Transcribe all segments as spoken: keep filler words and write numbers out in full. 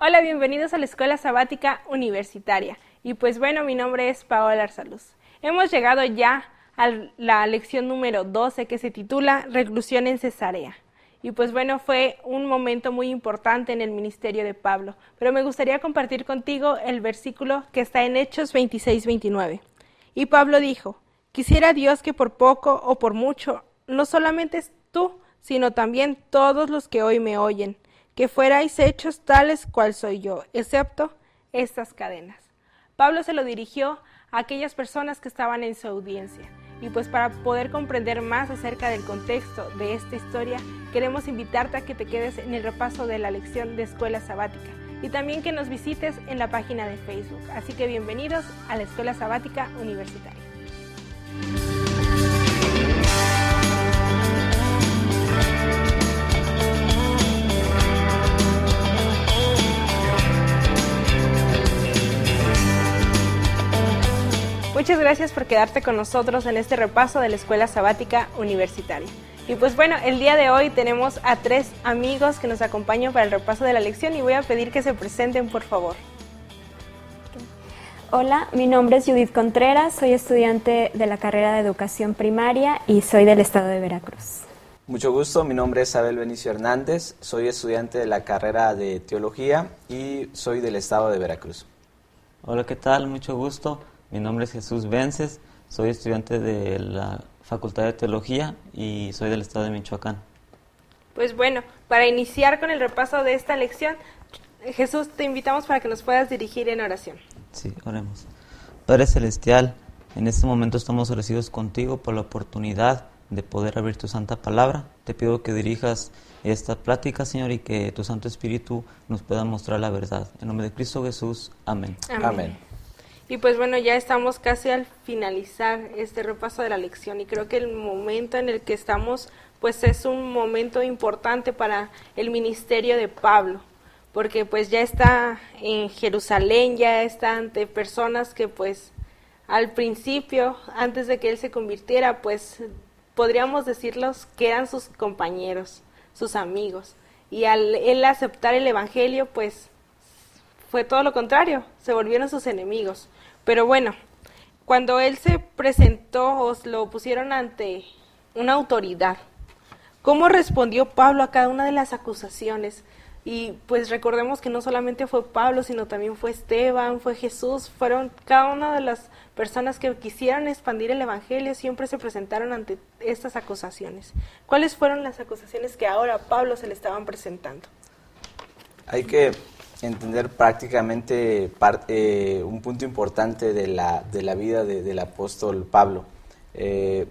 Hola, bienvenidos a la Escuela Sabática Universitaria. Y pues bueno, mi nombre es Paola Arsaluz. Hemos llegado ya a la lección número doce que se titula Reclusión en Cesarea. Y pues bueno, fue un momento muy importante en el ministerio de Pablo. Pero me gustaría compartir contigo el versículo que está en Hechos veintiséis veintinueve. Y Pablo dijo, quisiera Dios que por poco o por mucho, no solamente tú, sino también todos los que hoy me oyen, que fuerais hechos tales cual soy yo, excepto estas cadenas. Pablo se lo dirigió a aquellas personas que estaban en su audiencia. Y pues para poder comprender más acerca del contexto de esta historia, queremos invitarte a que te quedes en el repaso de la lección de Escuela Sabática y también que nos visites en la página de Facebook. Así que bienvenidos a la Escuela Sabática Universitaria. Muchas gracias por quedarte con nosotros en este repaso de la Escuela Sabática Universitaria. Y pues bueno, el día de hoy tenemos a tres amigos que nos acompañan para el repaso de la lección y voy a pedir que se presenten, por favor. Hola, mi nombre es Judith Contreras, soy estudiante de la carrera de Educación Primaria y soy del estado de Veracruz. Mucho gusto, mi nombre es Abel Benicio Hernández, soy estudiante de la carrera de Teología y soy del estado de Veracruz. Hola, ¿qué tal? Mucho gusto. Mi nombre es Jesús Vences, soy estudiante de la Facultad de Teología y soy del estado de Michoacán. Pues bueno, para iniciar con el repaso de esta lección, Jesús, te invitamos para que nos puedas dirigir en oración. Sí, oremos. Padre Celestial, en este momento estamos agradecidos contigo por la oportunidad de poder abrir tu santa palabra. Te pido que dirijas esta plática, Señor, y que tu Santo Espíritu nos pueda mostrar la verdad. En nombre de Cristo Jesús, amén. Amén. Amén. Y pues bueno, ya estamos casi al finalizar este repaso de la lección y creo que el momento en el que estamos pues es un momento importante para el ministerio de Pablo, porque pues ya está en Jerusalén, ya está ante personas que pues al principio, antes de que él se convirtiera, pues podríamos decirlos que eran sus compañeros, sus amigos, y al él aceptar el evangelio pues fue todo lo contrario, se volvieron sus enemigos. Pero bueno, cuando él se presentó, os lo pusieron ante una autoridad. ¿Cómo respondió Pablo a cada una de las acusaciones? Y pues recordemos que no solamente fue Pablo, sino también fue Esteban, fue Jesús, fueron cada una de las personas que quisieran expandir el evangelio, siempre se presentaron ante estas acusaciones. ¿Cuáles fueron las acusaciones que ahora a Pablo se le estaban presentando? Hay que entender prácticamente parte, eh, un punto importante de la, de la vida de, del apóstol Pablo. Eh,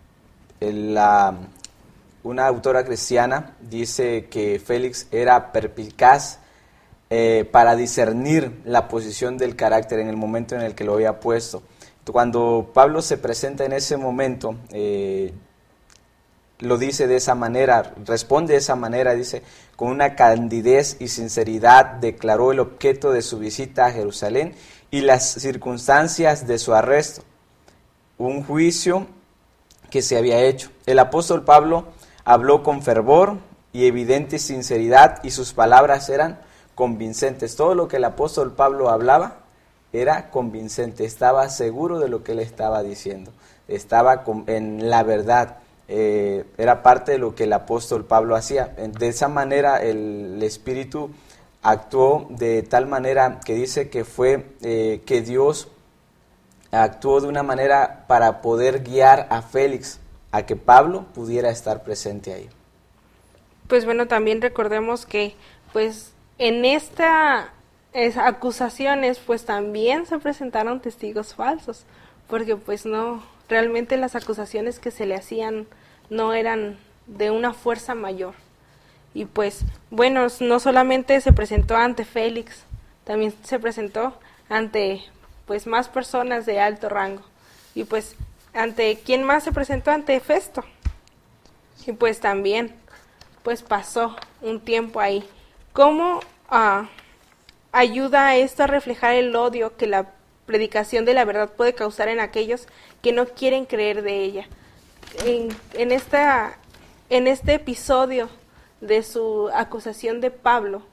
la, una autora cristiana dice que Félix era perspicaz eh, para discernir la posición del carácter en el momento en el que lo había puesto. Cuando Pablo se presenta en ese momento, eh, lo dice de esa manera, responde de esa manera, dice, con una candidez y sinceridad declaró el objeto de su visita a Jerusalén y las circunstancias de su arresto, un juicio que se había hecho. El apóstol Pablo habló con fervor y evidente sinceridad y sus palabras eran convincentes. Todo lo que el apóstol Pablo hablaba era convincente, estaba seguro de lo que él estaba diciendo, estaba en la verdad. Eh, era parte de lo que el apóstol Pablo hacía. De esa manera el, el Espíritu actuó de tal manera que dice que fue eh, que Dios actuó de una manera para poder guiar a Félix a que Pablo pudiera estar presente ahí. Pues bueno, también recordemos que pues en estas acusaciones pues también se presentaron testigos falsos, porque pues no, realmente las acusaciones que se le hacían no eran de una fuerza mayor. Y pues, bueno, no solamente se presentó ante Félix, también se presentó ante pues más personas de alto rango. Y pues, ¿ante quién más se presentó? Ante Festo. Y pues también, pues pasó un tiempo ahí. ¿Cómo uh, ayuda esto a reflejar el odio que la predicación de la verdad puede causar en aquellos que no quieren creer de ella? En, en, esta, en este episodio de su acusación de Pablo,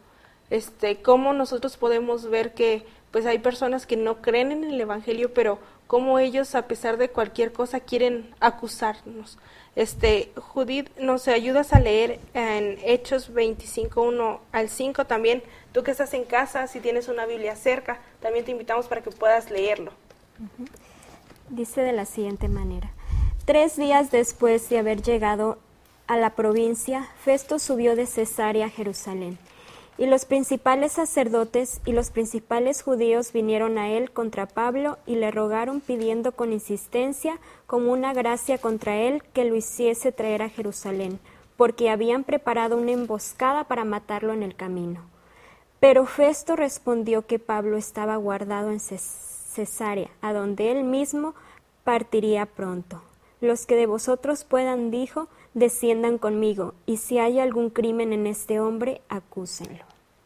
este, cómo nosotros podemos ver que pues hay personas que no creen en el Evangelio, pero cómo ellos, a pesar de cualquier cosa, quieren acusarnos. Este, Judith, ¿nos ayudas a leer en Hechos veinticinco, uno al cinco también? Tú que estás en casa, si tienes una Biblia cerca, también te invitamos para que puedas leerlo. Uh-huh. Dice de la siguiente manera: Tres días después de haber llegado a la provincia, Festo subió de Cesarea a Jerusalén. Y los principales sacerdotes y los principales judíos vinieron a él contra Pablo y le rogaron pidiendo con insistencia como una gracia contra él que lo hiciese traer a Jerusalén, porque habían preparado una emboscada para matarlo en el camino. Pero Festo respondió que Pablo estaba guardado en Cesarea, a donde él mismo partiría pronto. Los que de vosotros puedan, dijo, desciendan conmigo, y si hay algún crimen en este hombre, acúsenlo.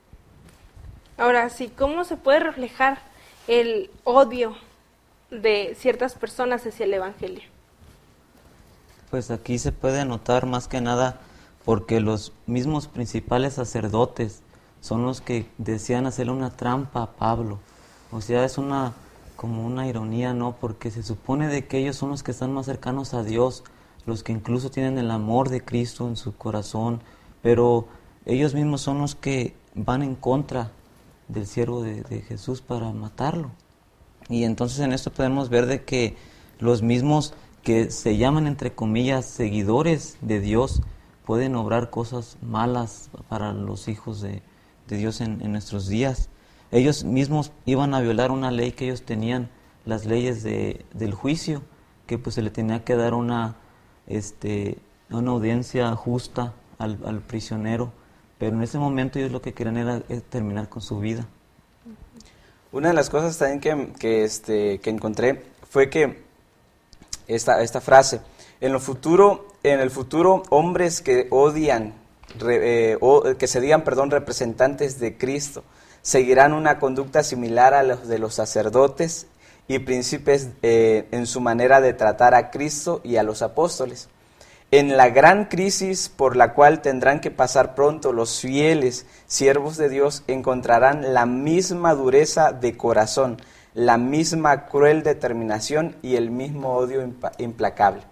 Ahora sí, ¿cómo se puede reflejar el odio de ciertas personas hacia el Evangelio? Pues aquí se puede notar más que nada porque los mismos principales sacerdotes son los que desean hacerle una trampa a Pablo. O sea, es una como una ironía, ¿no? Porque se supone de que ellos son los que están más cercanos a Dios, los que incluso tienen el amor de Cristo en su corazón, pero ellos mismos son los que van en contra del siervo de, de Jesús para matarlo. Y entonces en esto podemos ver de que los mismos que se llaman entre comillas seguidores de Dios pueden obrar cosas malas para los hijos de, de Dios en, en nuestros días. Ellos mismos iban a violar una ley que ellos tenían, las leyes de, del juicio, que pues se le tenía que dar una este una audiencia justa al, al prisionero, pero en ese momento ellos lo que querían era terminar con su vida. Una de las cosas también que, que, este, que encontré fue que esta, esta frase, en, lo futuro, en el futuro hombres que odian, re, eh, o, que se digan, perdón, representantes de Cristo, seguirán una conducta similar a los de los sacerdotes y príncipes eh, en su manera de tratar a Cristo y a los apóstoles. En la gran crisis por la cual tendrán que pasar pronto los fieles siervos de Dios, encontrarán la misma dureza de corazón, la misma cruel determinación y el mismo odio implacable.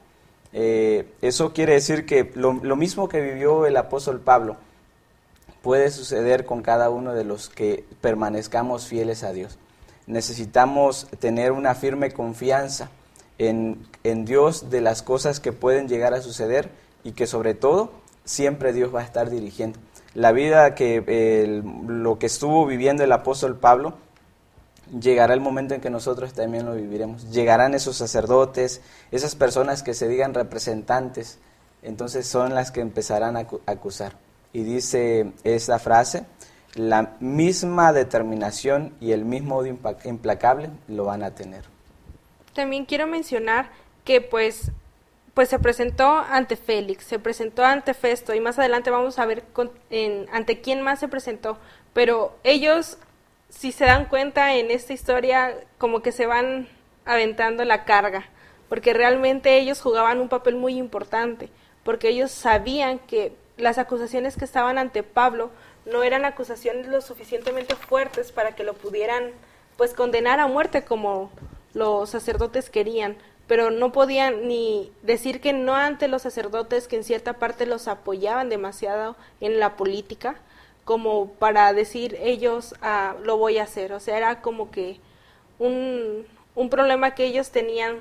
Eh, eso quiere decir que lo, lo mismo que vivió el apóstol Pablo puede suceder con cada uno de los que permanezcamos fieles a Dios. Necesitamos tener una firme confianza en, en Dios de las cosas que pueden llegar a suceder y que sobre todo siempre Dios va a estar dirigiendo. La vida que eh, lo que estuvo viviendo el apóstol Pablo, llegará el momento en que nosotros también lo viviremos. Llegarán esos sacerdotes, esas personas que se digan representantes, entonces son las que empezarán a acusar. Y dice esta frase, la misma determinación y el mismo odio implacable lo van a tener. También quiero mencionar que pues, pues se presentó ante Félix, se presentó ante Festo y más adelante vamos a ver con, en, ante quién más se presentó, pero ellos, si se dan cuenta en esta historia, como que se van aventando la carga, porque realmente ellos jugaban un papel muy importante, porque ellos sabían que las acusaciones que estaban ante Pablo no eran acusaciones lo suficientemente fuertes para que lo pudieran pues condenar a muerte como los sacerdotes querían, pero no podían ni decir que no ante los sacerdotes que en cierta parte los apoyaban demasiado en la política, como para decir ellos ah, lo voy a hacer. O sea, era como que un, un problema que ellos tenían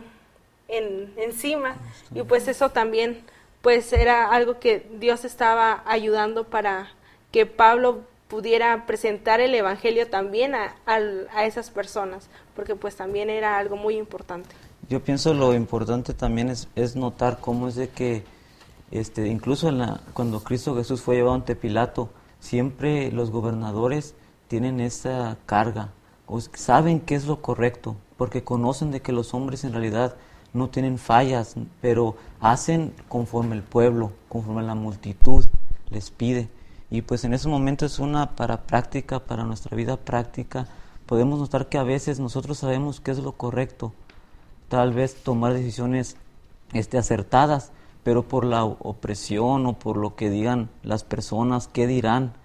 en, encima, y pues eso también pues era algo que Dios estaba ayudando para que Pablo pudiera presentar el Evangelio también a, a, a esas personas, porque pues también era algo muy importante. Yo pienso lo importante también es, es notar cómo es de que este, incluso en la, cuando Cristo Jesús fue llevado ante Pilato, siempre los gobernadores tienen esa carga, o saben qué es lo correcto, porque conocen de que los hombres en realidad no tienen fallas, pero hacen conforme el pueblo, conforme la multitud les pide. Y pues en ese momento es una para práctica, para nuestra vida práctica. Podemos notar que a veces nosotros sabemos qué es lo correcto, tal vez tomar decisiones este, acertadas, pero por la opresión o por lo que digan las personas, qué dirán,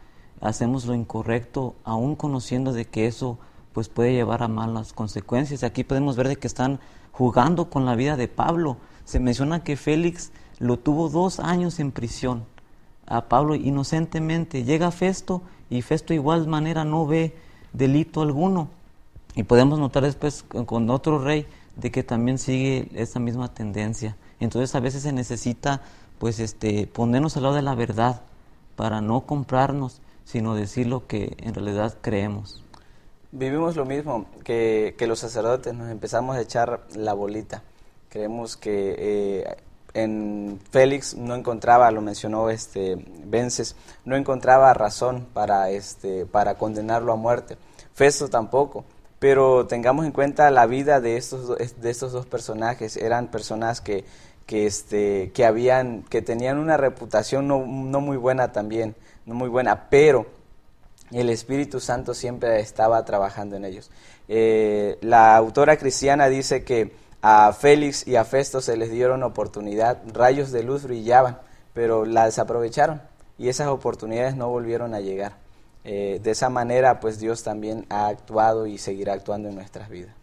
hacemos lo incorrecto, aún conociendo de que eso pues puede llevar a malas consecuencias. Aquí podemos ver de que están jugando con la vida de Pablo. Se menciona que Félix lo tuvo dos años en prisión a Pablo inocentemente. Llega Festo y Festo igual manera no ve delito alguno. Y podemos notar después con otro rey de que también sigue esa misma tendencia. Entonces a veces se necesita pues este ponernos al lado de la verdad para no comprarnos, sino decir lo que en realidad creemos. Vivimos lo mismo que, que los sacerdotes, nos empezamos a echar la bolita. Creemos que eh, en Félix no encontraba, lo mencionó este Vences, no encontraba razón para, este, para condenarlo a muerte. Festo tampoco. Pero tengamos en cuenta la vida de estos, de estos dos personajes. Eran personas que, que, este, que, habían, que tenían una reputación no, no muy buena también, no muy buena, pero el Espíritu Santo siempre estaba trabajando en ellos. Eh, la autora cristiana dice que a Félix y a Festo se les dieron oportunidad, rayos de luz brillaban, pero la desaprovecharon y esas oportunidades no volvieron a llegar. Eh, de esa manera, pues Dios también ha actuado y seguirá actuando en nuestras vidas.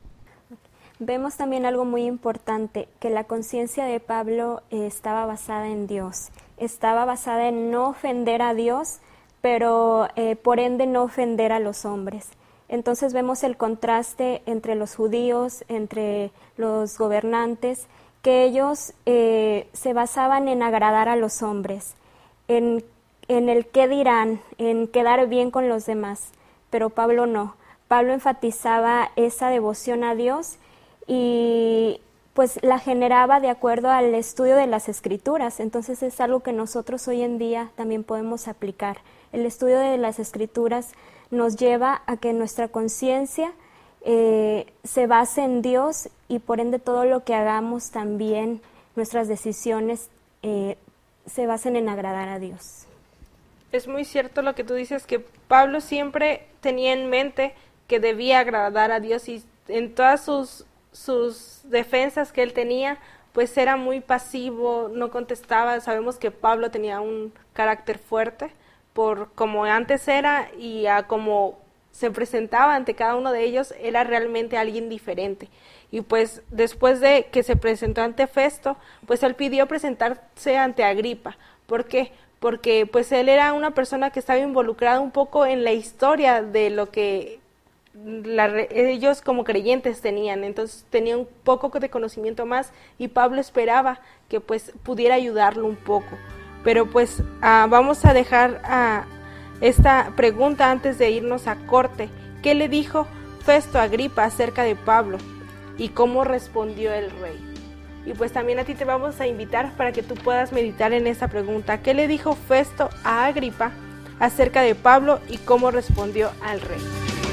Vemos también algo muy importante, que la conciencia de Pablo eh, estaba basada en Dios, estaba basada en no ofender a Dios, pero eh, por ende no ofender a los hombres. Entonces vemos el contraste entre los judíos, entre los gobernantes, que ellos eh, se basaban en agradar a los hombres, en, en el qué dirán, en quedar bien con los demás, pero Pablo no. Pablo enfatizaba esa devoción a Dios y pues la generaba de acuerdo al estudio de las Escrituras. Entonces es algo que nosotros hoy en día también podemos aplicar. El estudio de las Escrituras nos lleva a que nuestra conciencia eh, se base en Dios y por ende todo lo que hagamos también, nuestras decisiones, eh, se basen en agradar a Dios. Es muy cierto lo que tú dices, que Pablo siempre tenía en mente que debía agradar a Dios y en todas sus, sus defensas que él tenía, pues era muy pasivo, no contestaba. Sabemos que Pablo tenía un carácter fuerte por como antes era y a como se presentaba ante cada uno de ellos, era realmente alguien diferente. Y pues después de que se presentó ante Festo, pues él pidió presentarse ante Agripa. ¿Por qué? Porque pues él era una persona que estaba involucrada un poco en la historia de lo que la, ellos como creyentes tenían, entonces tenía un poco de conocimiento más y Pablo esperaba que pues pudiera ayudarlo un poco. Pero pues uh, vamos a dejar uh, esta pregunta antes de irnos a corte. ¿Qué le dijo Festo a Agripa acerca de Pablo? ¿Y cómo respondió el rey? Y pues también a ti te vamos a invitar para que tú puedas meditar en esta pregunta. ¿Qué le dijo Festo a Agripa acerca de Pablo y cómo respondió al rey?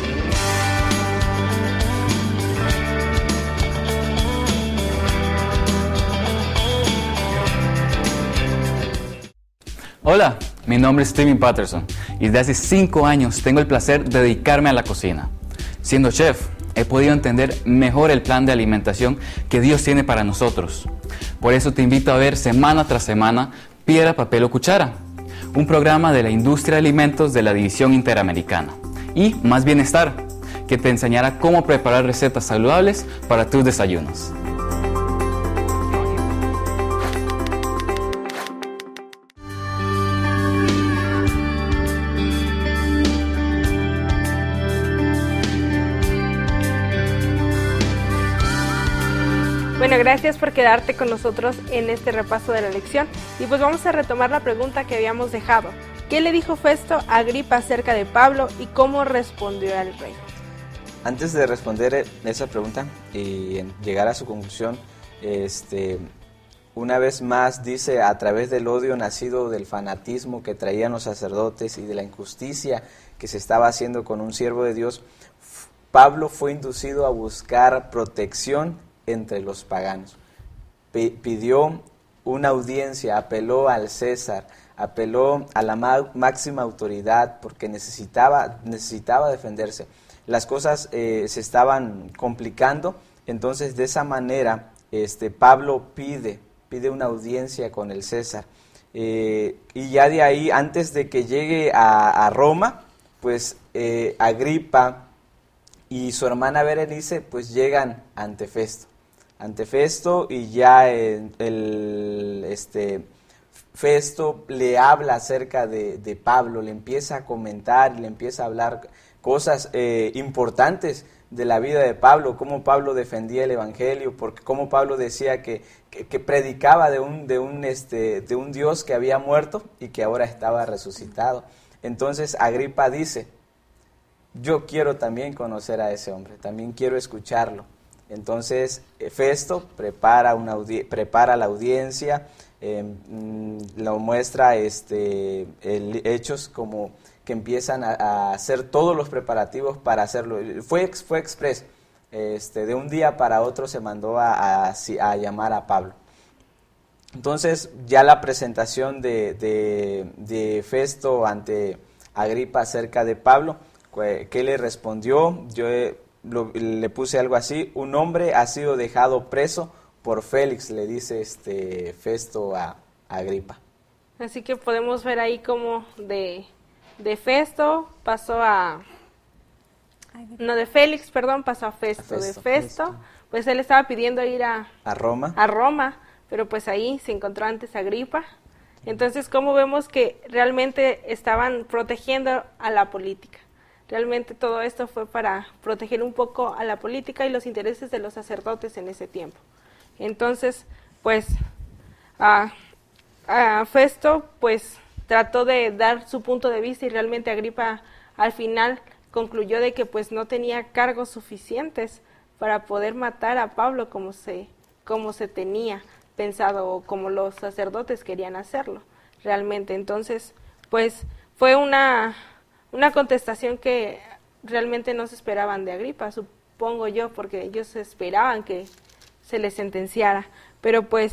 Hola, mi nombre es Steven Patterson y desde hace cinco años tengo el placer de dedicarme a la cocina. Siendo chef, he podido entender mejor el plan de alimentación que Dios tiene para nosotros. Por eso te invito a ver semana tras semana Piedra, Papel o Cuchara, un programa de la industria de alimentos de la División Interamericana, y Más Bienestar, que te enseñará cómo preparar recetas saludables para tus desayunos. Bueno, gracias por quedarte con nosotros en este repaso de la lección. Y pues vamos a retomar la pregunta que habíamos dejado. ¿Qué le dijo Festo a Agripa acerca de Pablo y cómo respondió al rey? Antes de responder esa pregunta y llegar a su conclusión, este, una vez más dice, a través del odio nacido del fanatismo que traían los sacerdotes y de la injusticia que se estaba haciendo con un siervo de Dios, Pablo fue inducido a buscar protección entre los paganos. P- pidió una audiencia, apeló al César, apeló a la ma- máxima autoridad porque necesitaba, necesitaba defenderse. Las cosas eh, se estaban complicando, entonces de esa manera este, Pablo pide, pide una audiencia con el César. Eh, y ya de ahí, antes de que llegue a, a Roma, pues eh, Agripa y su hermana Berenice pues llegan ante Festo, ante Festo y ya el, el este Festo le habla acerca de, de Pablo, le empieza a comentar, le empieza a hablar cosas eh, importantes de la vida de Pablo, cómo Pablo defendía el evangelio, porque cómo Pablo decía que, que, que predicaba de un, de, un, este, de un Dios que había muerto y que ahora estaba resucitado. Entonces Agripa dice, yo quiero también conocer a ese hombre, también quiero escucharlo. Entonces Festo prepara, una audi- prepara la audiencia, eh, lo muestra este, el Hechos como que empiezan a, a hacer todos los preparativos para hacerlo. Fue, fue express, este, de un día para otro se mandó a, a, a llamar a Pablo. Entonces ya la presentación de, de, de Festo ante Agripa acerca de Pablo, ¿qué le respondió? Yo eh, lo, le puse algo así, un hombre ha sido dejado preso por Félix, le dice este Festo a, a Agripa. Así que podemos ver ahí como de, de Festo pasó a... No, de Félix, perdón, pasó a Festo. A Festo de Festo, Festo, pues él estaba pidiendo ir a... A Roma. A Roma, pero pues ahí se encontró antes Agripa. Entonces, ¿cómo vemos que realmente estaban protegiendo a la política? Realmente todo esto fue para proteger un poco a la política y los intereses de los sacerdotes en ese tiempo. Entonces, pues, a, a Festo, pues, trató de dar su punto de vista y realmente Agripa al final concluyó de que pues no tenía cargos suficientes para poder matar a Pablo como se, como se tenía pensado o como los sacerdotes querían hacerlo realmente. Entonces, pues, fue una, una contestación que realmente no se esperaban de Agripa, supongo yo, porque ellos esperaban que se les sentenciara, pero pues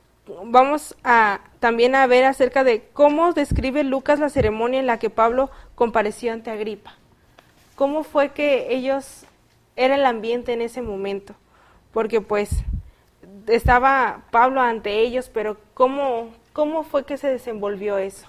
vamos a también a ver acerca de cómo describe Lucas la ceremonia en la que Pablo compareció ante Agripa. ¿Cómo fue que ellos, era el ambiente en ese momento? Porque pues estaba Pablo ante ellos, pero ¿cómo, cómo fue que se desenvolvió eso?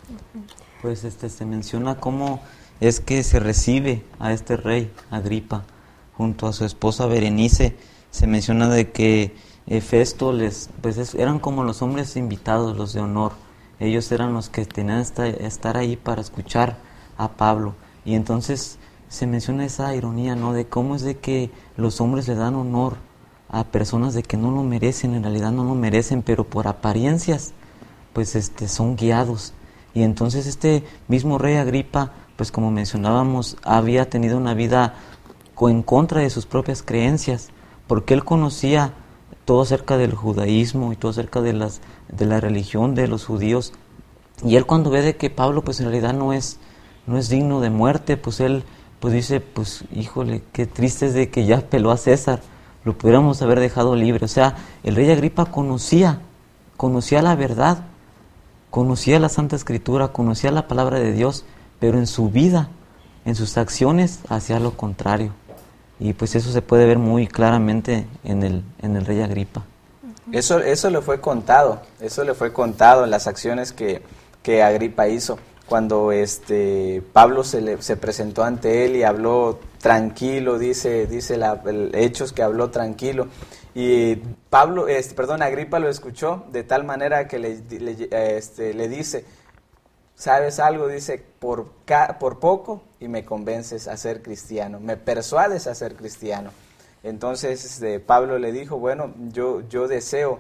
Pues este se menciona cómo es que se recibe a este rey, Agripa, junto a su esposa Berenice. Se menciona de que eh, Festo les, pues es, eran como los hombres invitados, los de honor. Ellos eran los que tenían esta, estar ahí para escuchar a Pablo. Y entonces se menciona esa ironía, ¿no? De cómo es de que los hombres le dan honor a personas de que no lo merecen, en realidad no lo merecen, pero por apariencias, pues este, son guiados. Y entonces este mismo rey Agripa, pues como mencionábamos, había tenido una vida en contra de sus propias creencias, porque él conocía todo acerca del judaísmo y todo acerca de las de la religión de los judíos, y él cuando ve de que Pablo pues en realidad no es no es digno de muerte, pues él pues dice, pues híjole, qué triste es de que ya peló a César, lo pudiéramos haber dejado libre. O sea, el rey Agripa conocía conocía la verdad, conocía la Santa Escritura, conocía la palabra de Dios, pero en su vida, en sus acciones, hacía lo contrario. Y pues eso se puede ver muy claramente en el, en el rey Agripa. Eso, eso le fue contado, eso le fue contado en las acciones que, que Agripa hizo. Cuando este Pablo se, le, se presentó ante él y habló tranquilo, dice, dice la, el Hechos que habló tranquilo. Y Pablo, este, perdón, Agripa lo escuchó de tal manera que le, le, este, le dice, ¿sabes algo? Dice, por, ca, por poco y me convences a ser cristiano, me persuades a ser cristiano. Entonces este, Pablo le dijo, bueno, yo, yo deseo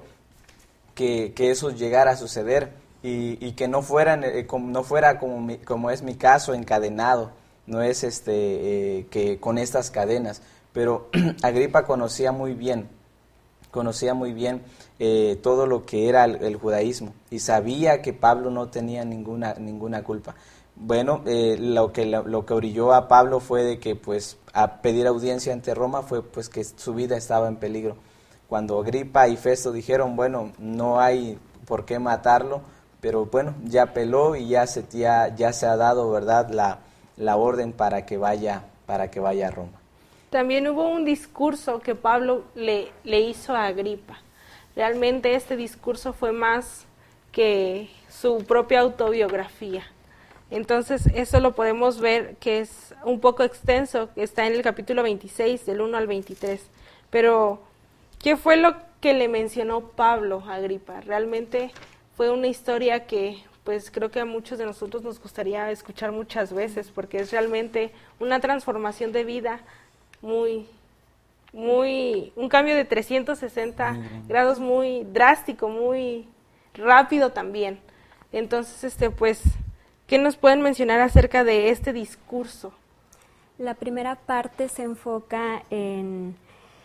que, que eso llegara a suceder y, y que no, fueran, eh, como, no fuera como, mi, como es mi caso, encadenado, no es este eh, que con estas cadenas. Pero Agripa conocía muy bien, conocía muy bien eh, todo lo que era el, el judaísmo y sabía que Pablo no tenía ninguna, ninguna culpa. Bueno, eh, lo que lo, lo que orilló a Pablo fue de que pues a pedir audiencia ante Roma fue pues que su vida estaba en peligro. Cuando Agripa y Festo dijeron, bueno, no hay por qué matarlo, pero bueno, ya peló y ya se ya, ya se ha dado, ¿verdad?, la, la orden para que vaya para que vaya a Roma. También hubo un discurso que Pablo le, le hizo a Agripa. Realmente este discurso fue más que su propia autobiografía. Entonces eso lo podemos ver que es un poco extenso, que está en el capítulo veintiséis, del uno al veintitrés. Pero, ¿qué fue lo que le mencionó Pablo a Agripa? Realmente fue una historia que pues creo que a muchos de nosotros nos gustaría escuchar muchas veces, porque es realmente una transformación de vida muy, muy, un cambio de trescientos sesenta grados muy drástico, muy rápido también. Entonces, este, pues, ¿qué nos pueden mencionar acerca de este discurso? La primera parte se enfoca en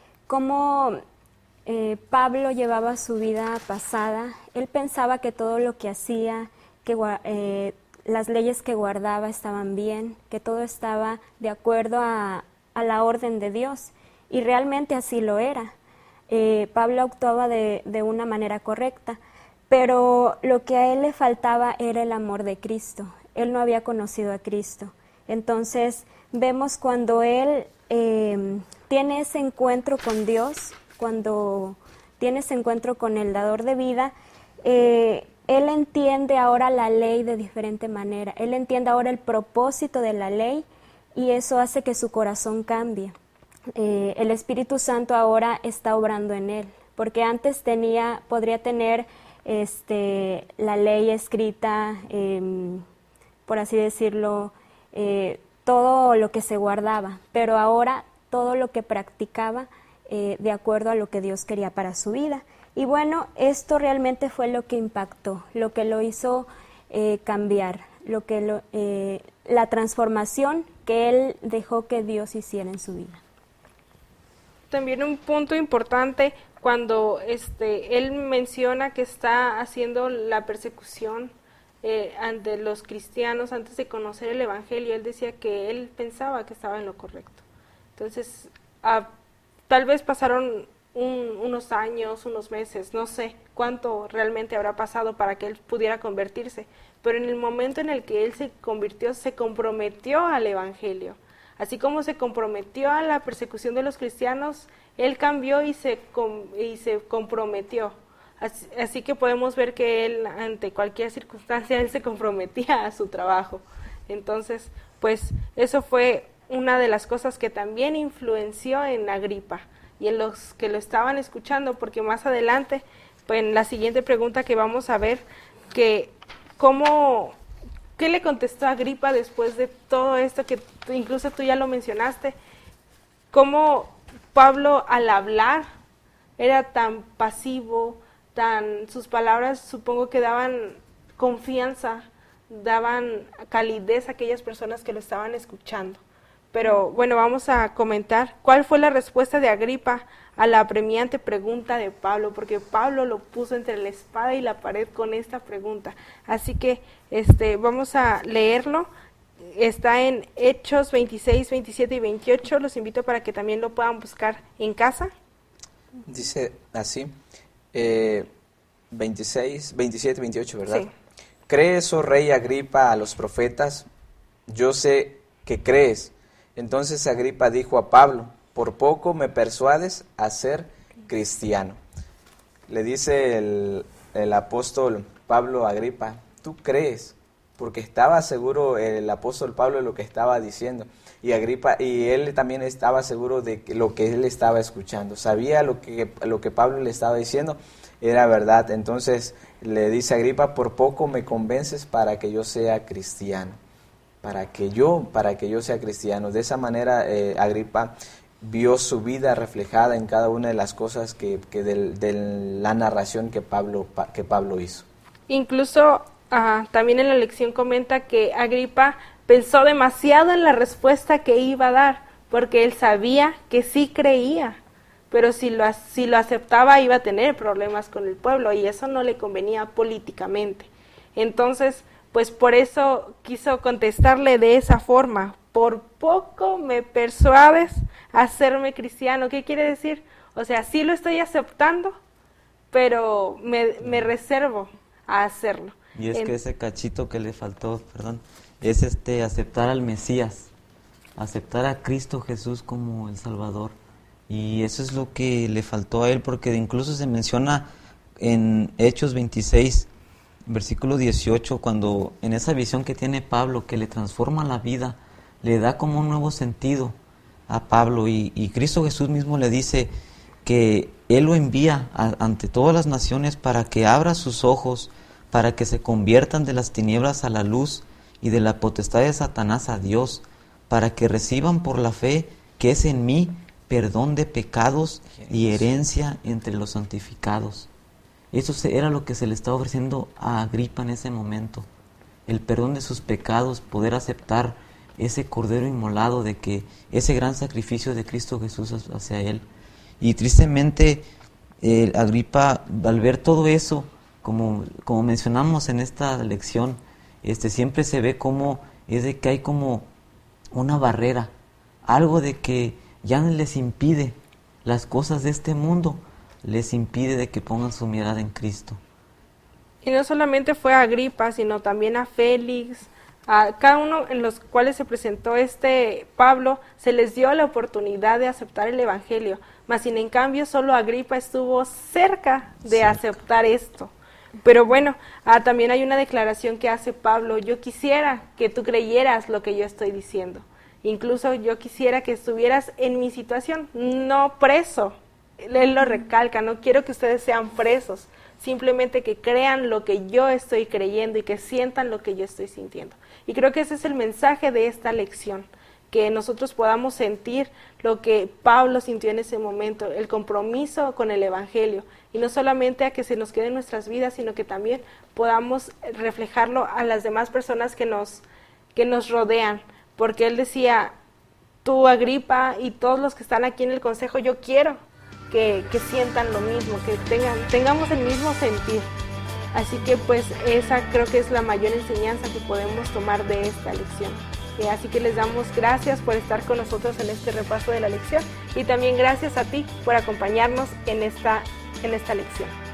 cómo eh, Pablo llevaba su vida pasada. Él pensaba que todo lo que hacía, que eh, las leyes que guardaba estaban bien, que todo estaba de acuerdo a, a la orden de Dios, y realmente así lo era. Eh, Pablo actuaba de, de una manera correcta, pero lo que a él le faltaba era el amor de Cristo. Él no había conocido a Cristo. Entonces vemos cuando él eh, tiene ese encuentro con Dios, cuando tiene ese encuentro con el dador de vida, eh, él entiende ahora la ley de diferente manera. Él entiende ahora el propósito de la ley, y eso hace que su corazón cambie. Eh, el Espíritu Santo ahora está obrando en él, porque antes tenía, podría tener este, la ley escrita, eh, por así decirlo, eh, todo lo que se guardaba, pero ahora todo lo que practicaba eh, de acuerdo a lo que Dios quería para su vida. Y bueno, esto realmente fue lo que impactó, lo que lo hizo eh, cambiar, lo que lo, eh, la transformación que él dejó que Dios hiciera en su vida. También un punto importante cuando este él menciona que está haciendo la persecución eh, ante los cristianos antes de conocer el Evangelio. Él decía que él pensaba que estaba en lo correcto. Entonces, a, tal vez pasaron Un, unos años, unos meses, no sé cuánto realmente habrá pasado para que él pudiera convertirse, pero en el momento en el que él se convirtió, se comprometió al Evangelio. Así como se comprometió a la persecución de los cristianos, él cambió y se, com, y se comprometió. Así, así que podemos ver que él, ante cualquier circunstancia, él se comprometía a su trabajo. Entonces, pues eso fue una de las cosas que también influenció en Agripa y en los que lo estaban escuchando, porque más adelante, pues en la siguiente pregunta que vamos a ver, que cómo, ¿qué le contestó a Agripa después de todo esto que incluso tú ya lo mencionaste? Cómo Pablo al hablar era tan pasivo, tan, sus palabras supongo que daban confianza, daban calidez a aquellas personas que lo estaban escuchando. Pero bueno, vamos a comentar cuál fue la respuesta de Agripa a la apremiante pregunta de Pablo, porque Pablo lo puso entre la espada y la pared con esta pregunta. Así que este vamos a leerlo. Está en Hechos veintiséis, veintisiete y veintiocho. Los invito para que también lo puedan buscar en casa. Dice así, eh, veintiséis, veintisiete, veintiocho, ¿verdad? Sí. ¿Crees, oh rey Agripa, a los profetas? Yo sé que crees. Entonces Agripa dijo a Pablo, por poco me persuades a ser cristiano. Le dice el, el apóstol Pablo a Agripa, ¿tú crees? Porque estaba seguro el apóstol Pablo de lo que estaba diciendo. Y Agripa, y él también estaba seguro de que lo que él estaba escuchando. Sabía lo que, lo que Pablo le estaba diciendo era verdad. Entonces le dice a Agripa, por poco me convences para que yo sea cristiano. Para que yo, para que yo sea cristiano. De esa manera eh, Agripa vio su vida reflejada en cada una de las cosas que, que de, de la narración que Pablo, que Pablo hizo. Incluso uh, también en la lección comenta que Agripa pensó demasiado en la respuesta que iba a dar, porque él sabía que sí creía, pero si lo, si lo aceptaba iba a tener problemas con el pueblo y eso no le convenía políticamente. Entonces, pues por eso quiso contestarle de esa forma, por poco me persuades a hacerme cristiano. ¿Qué quiere decir? O sea, sí lo estoy aceptando, pero me, me reservo a hacerlo. Y es en, que ese cachito que le faltó, perdón, es este aceptar al Mesías, aceptar a Cristo Jesús como el Salvador. Y eso es lo que le faltó a él, porque incluso se menciona en Hechos veintiséis, versículo dieciocho, cuando en esa visión que tiene Pablo, que le transforma la vida, le da como un nuevo sentido a Pablo, y, y Cristo Jesús mismo le dice que Él lo envía a, ante todas las naciones para que abra sus ojos, para que se conviertan de las tinieblas a la luz y de la potestad de Satanás a Dios, para que reciban por la fe que es en mí perdón de pecados y herencia entre los santificados. Eso era lo que se le estaba ofreciendo a Agripa en ese momento, el perdón de sus pecados, poder aceptar ese cordero inmolado, de que ese gran sacrificio de Cristo Jesús hacia él. Y tristemente eh, Agripa, al ver todo eso, como, como mencionamos en esta lección, este, siempre se ve como es de que hay como una barrera, algo de que ya les impide las cosas de este mundo, les impide de que pongan su mirada en Cristo. Y no solamente fue a Agripa, sino también a Félix, a cada uno en los cuales se presentó este Pablo, se les dio la oportunidad de aceptar el Evangelio, mas sin en cambio solo Agripa estuvo cerca de cerca. aceptar esto. Pero bueno, ah, también hay una declaración que hace Pablo: yo quisiera que tú creyeras lo que yo estoy diciendo, incluso yo quisiera que estuvieras en mi situación, no preso. Él lo recalca: no quiero que ustedes sean presos, simplemente que crean lo que yo estoy creyendo y que sientan lo que yo estoy sintiendo. Y creo que ese es el mensaje de esta lección, que nosotros podamos sentir lo que Pablo sintió en ese momento, el compromiso con el Evangelio, y no solamente a que se nos quede en nuestras vidas, sino que también podamos reflejarlo a las demás personas que nos, que nos rodean, porque él decía: tú, Agripa, y todos los que están aquí en el consejo, yo quiero que, que sientan lo mismo, que tengan, tengamos el mismo sentir. Así que pues esa creo que es la mayor enseñanza que podemos tomar de esta lección. Eh, así que les damos gracias por estar con nosotros en este repaso de la lección, y también gracias a ti por acompañarnos en esta, en esta lección.